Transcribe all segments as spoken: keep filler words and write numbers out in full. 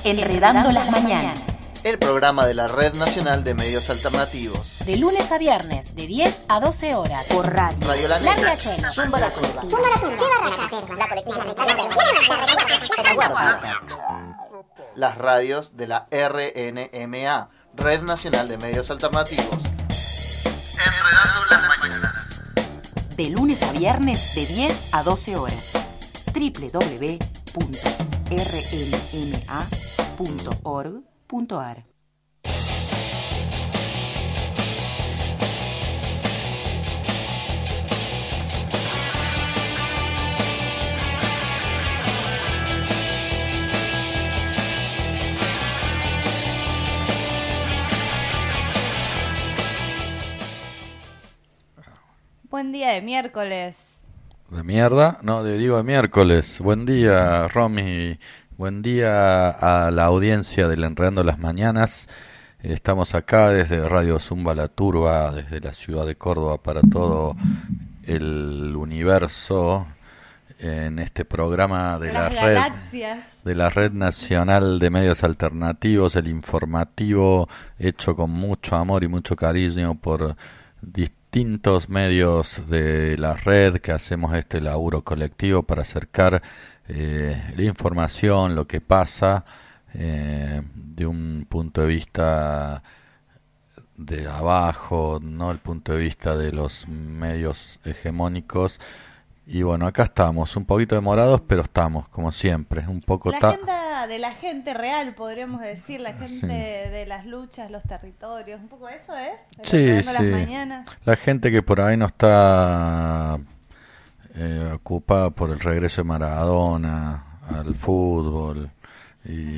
Enredando las mañanas. El programa de la Red Nacional de Medios Alternativos. De lunes a viernes, de diez a doce horas. Por radio. Radio La Negra. La Riachuela. Zumba la Curva. Zumba la Curva. La colectiva. Las radios de la R N M A, Red Nacional de Medios Alternativos. Enredando las mañanas. De lunes a viernes, de diez a doce horas. doble u doble u doble u punto r n m a punto org punto a r. Buen día de miércoles. ¿De mierda? No, de, digo de miércoles. Buen día, Romy. Buen día a la audiencia del Enredando las Mañanas. Estamos acá desde Radio Zumba la Turba, desde la ciudad de Córdoba para todo el universo, en este programa de la red, de la Red Nacional de Medios Alternativos, el informativo hecho con mucho amor y mucho cariño por distintos medios de la red, que hacemos este laburo colectivo para acercar eh, la información, lo que pasa eh, de un punto de vista de abajo, no el punto de vista de los medios hegemónicos. Y bueno, acá estamos, un poquito demorados, pero estamos, como siempre, un poco... La ta- agenda de la gente real, podríamos decir, la gente Sí. de las luchas, los territorios, un poco eso es. Sí, Enredando las sí. mañanas. La gente que por ahí no está eh, ocupada por el regreso de Maradona al fútbol y,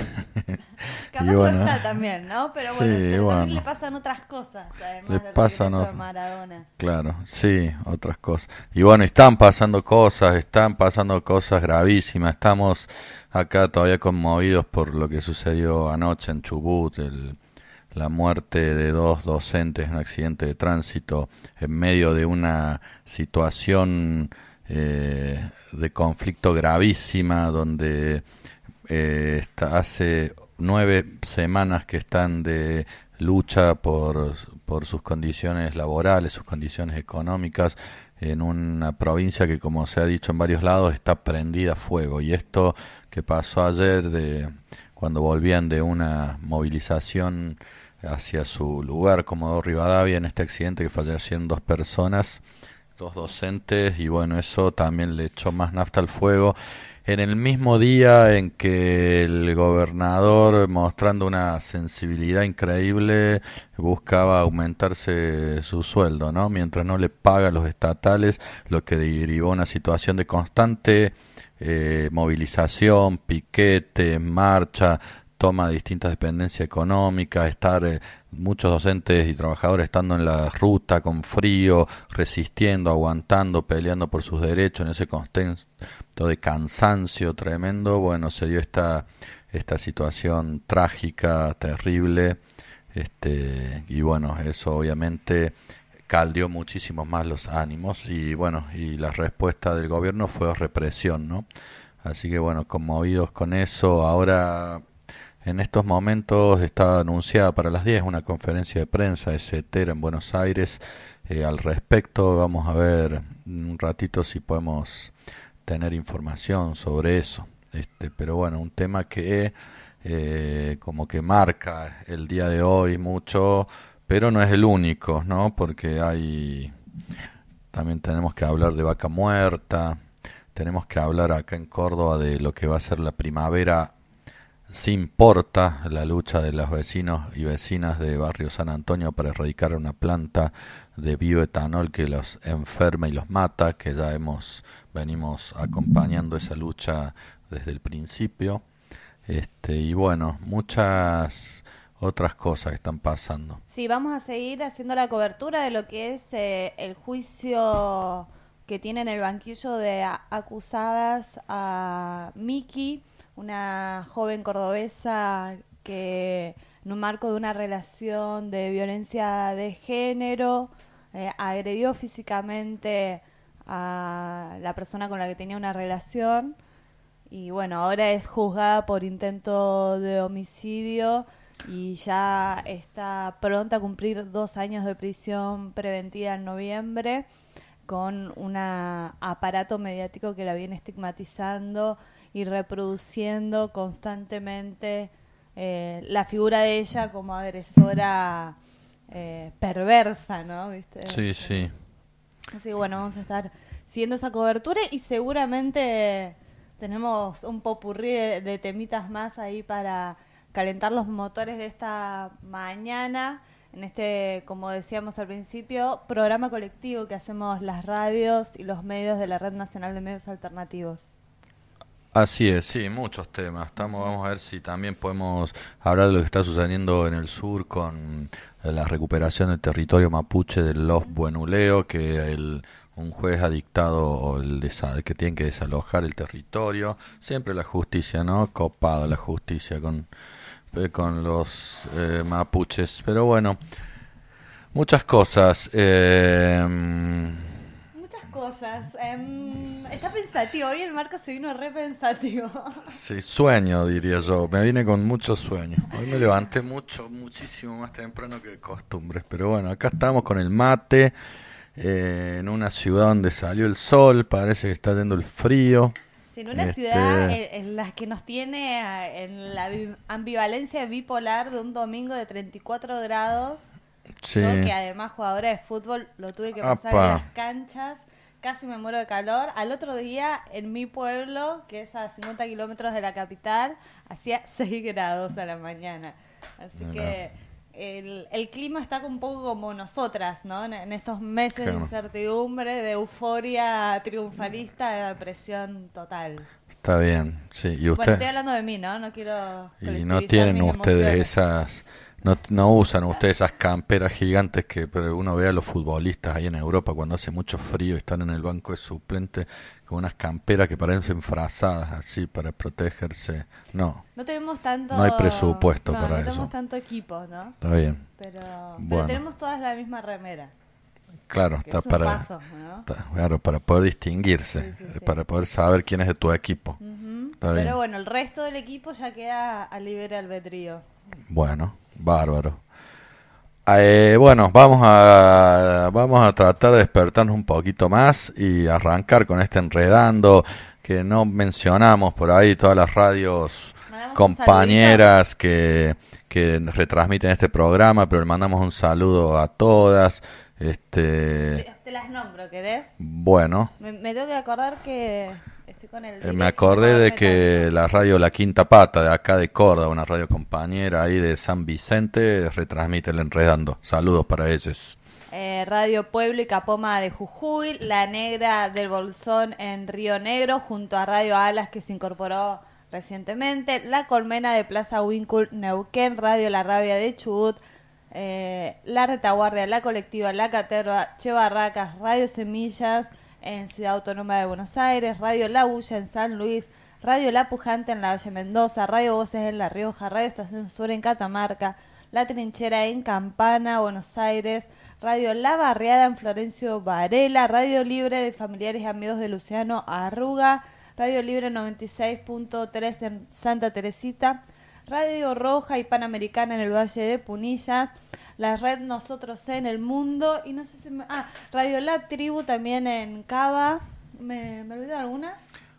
Capaz y no bueno, está también, ¿no? Pero sí, bueno, pero bueno. también le pasan otras cosas, además Le del pasan regreso ot- de Maradona. claro, sí, otras cosas. Y bueno, están pasando cosas, están pasando cosas gravísimas. Estamos acá todavía conmovidos por lo que sucedió anoche en Chubut, el, la muerte de dos docentes en un accidente de tránsito en medio de una situación eh, de conflicto gravísima donde eh, está, hace nueve semanas que están de lucha por, por sus condiciones laborales, sus condiciones económicas, en una provincia que, como se ha dicho en varios lados, está prendida a fuego. Y esto que pasó ayer, de cuando volvían de una movilización hacia su lugar, Comodoro Rivadavia, en este accidente que fallecieron dos personas, dos docentes, y bueno, eso también le echó más nafta al fuego. En el mismo día en que el gobernador, mostrando una sensibilidad increíble, buscaba aumentarse su sueldo, ¿no? Mientras no le paga a los estatales, lo que derivó una situación de constante eh, movilización, piquete, marcha, toma de distintas dependencias económicas, estar eh, muchos docentes y trabajadores estando en la ruta con frío, resistiendo, aguantando, peleando por sus derechos en ese contexto de cansancio tremendo. Bueno, se dio esta esta situación trágica, terrible, este y bueno, eso obviamente caldeó muchísimo más los ánimos y bueno, y la respuesta del gobierno fue represión, ¿no? Así que bueno, conmovidos con eso. Ahora, en estos momentos está anunciada para las diez una conferencia de prensa de CETERA en Buenos Aires eh, al respecto. Vamos a ver un ratito si podemos tener información sobre eso. Este, pero bueno, un tema que eh, como que marca el día de hoy mucho, pero no es el único, ¿no? Porque hay, también tenemos que hablar de Vaca Muerta, tenemos que hablar acá en Córdoba de lo que va a ser la primavera sin porta, la lucha de los vecinos y vecinas de Barrio San Antonio para erradicar una planta de bioetanol que los enferma y los mata, que ya hemos venimos acompañando esa lucha desde el principio. Este, y bueno, muchas otras cosas que están pasando. Sí, vamos a seguir haciendo la cobertura de lo que es eh, el juicio que tiene en el banquillo de a- acusadas a Miki, una joven cordobesa que en un marco de una relación de violencia de género eh, agredió físicamente a la persona con la que tenía una relación y bueno, ahora es juzgada por intento de homicidio y ya está pronta a cumplir dos años de prisión preventiva en noviembre, con un aparato mediático que la viene estigmatizando y reproduciendo constantemente eh, la figura de ella como agresora eh, perversa, ¿no? ¿Viste? Sí, sí. Así que bueno, vamos a estar siguiendo esa cobertura y seguramente tenemos un popurrí de, de temitas más ahí para calentar los motores de esta mañana, en este, como decíamos al principio, programa colectivo que hacemos las radios y los medios de la Red Nacional de Medios Alternativos. Así es, sí, muchos temas. Estamos, vamos a ver si también podemos hablar de lo que está sucediendo en el sur con la recuperación del territorio mapuche de los Buenuleo, que el, un juez ha dictado el desa, que tienen que desalojar el territorio. Siempre la justicia, ¿no? Copada la justicia con, con los eh, mapuches. Pero bueno, muchas cosas. Eh, Cosas. Um, está pensativo. Hoy el Marco se vino re pensativo. Sí, sueño, diría yo. Me vine con mucho sueño. Hoy me levanté mucho, muchísimo más temprano que de costumbre. Pero bueno, acá estamos con el mate, eh, en una ciudad donde salió el sol. Parece que está yendo el frío. Sí, en una este... ciudad en, en la que nos tiene en la ambivalencia bipolar de un domingo de treinta y cuatro grados. Sí. Yo, que además jugadora de fútbol, lo tuve que pasar Apa. en las canchas. Casi me muero de calor. Al otro día, en mi pueblo, que es a cincuenta kilómetros de la capital, hacía seis grados a la mañana. Así no. que el, el clima está un poco como nosotras, ¿no? En, en estos meses claro. de incertidumbre, de euforia triunfalista, de depresión total. Está bien, sí. ¿Y usted? Bueno, estoy hablando de mí, ¿no? No quiero... Y no tienen ustedes emociones. esas... No, no usan ustedes esas camperas gigantes que uno ve a los futbolistas ahí en Europa cuando hace mucho frío y están en el banco de suplentes con unas camperas que parecen frazadas así para protegerse. No. No tenemos tanto... No hay presupuesto no, para no eso. No tenemos tanto equipo, ¿no? Está bien. Pero, bueno. pero tenemos todas la misma remera. Claro, está es un para, paso, ¿no? está, claro, para poder distinguirse, sí, sí, sí. para poder saber quién es de tu equipo. Uh-huh. Está pero bien. bueno, el resto del equipo ya queda a libre albedrío. Bueno, bárbaro. Eh, bueno, vamos a vamos a tratar de despertarnos un poquito más y arrancar con este enredando que no mencionamos por ahí, todas las radios mandamos compañeras que, que retransmiten este programa, pero le mandamos un saludo a todas. Este, te, te las nombro, ¿querés? Bueno. Me, me tengo que acordar que... Con el eh, me acordé de que la radio La Quinta Pata de acá de Córdoba, una radio compañera ahí de San Vicente, retransmite el Enredando. Saludos para ellos. Eh, Radio Pueblo y Capoma de Jujuy, La Negra del Bolsón en Río Negro, junto a Radio Alas que se incorporó recientemente, La Colmena de Plaza Huíncul, Neuquén, Radio La Rabia de Chubut, eh, La Retaguardia, La Colectiva, La Caterva, Che Barracas, Radio Semillas en Ciudad Autónoma de Buenos Aires, Radio La Bulla en San Luis, Radio La Pujante en la Valle Mendoza, Radio Voces en La Rioja, Radio Estación Sur en Catamarca, La Trinchera en Campana, Buenos Aires, Radio La Barriada en Florencio Varela, Radio Libre de Familiares y Amigos de Luciano Arruga, Radio Libre noventa y seis punto tres en Santa Teresita, Radio Roja y Panamericana en el Valle de Punillas, la red Nosotros en el Mundo, y no sé si me... Ah, Radio La Tribu también en Cava. ¿Me, me olvidé alguna?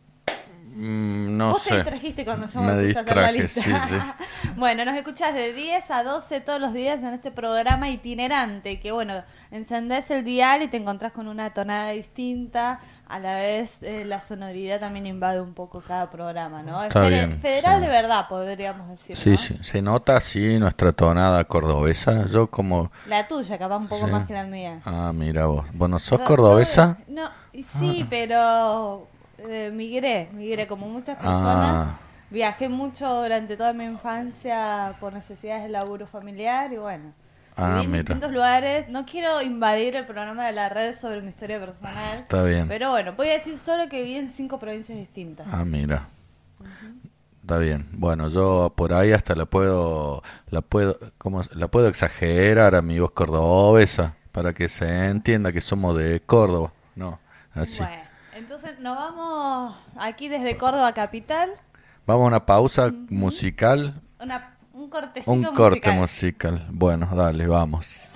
Mm, no Vos sé. te distrajiste cuando yo me, me puse a hacer la lista. Sí, sí. Bueno, nos escuchás de diez a doce todos los días en este programa itinerante, que bueno, encendés el dial y te encontrás con una tonada distinta. A la vez eh, la sonoridad también invade un poco cada programa, ¿no? Está es bien, federal sí. de verdad, podríamos decir, Sí, ¿no? sí, se nota así nuestra tonada cordobesa. Yo como... La tuya, capaz un poco sí. más que la mía. Ah, mira vos. Bueno, ¿sos Yo- cordobesa? yo- no, y sí, Ah. pero eh, migré, migré como muchas personas. Ah, Viajé mucho durante toda mi infancia por necesidades de laburo familiar y bueno, Ah, viví en mira. distintos lugares. No quiero invadir el programa de la red sobre mi historia personal, está bien. pero bueno, voy a decir solo que viví en cinco provincias distintas. Ah, mira. Está bien. Bueno, yo por ahí hasta la puedo, la puedo, ¿cómo se- la puedo exagerar a mi voz cordobesa para que se entienda que somos de Córdoba, ¿no? Así. Bueno, Entonces nos vamos aquí desde Córdoba Capital. Vamos a una pausa uh-huh. musical. Una, un cortecito Un musical. corte musical. Bueno, dale, vamos.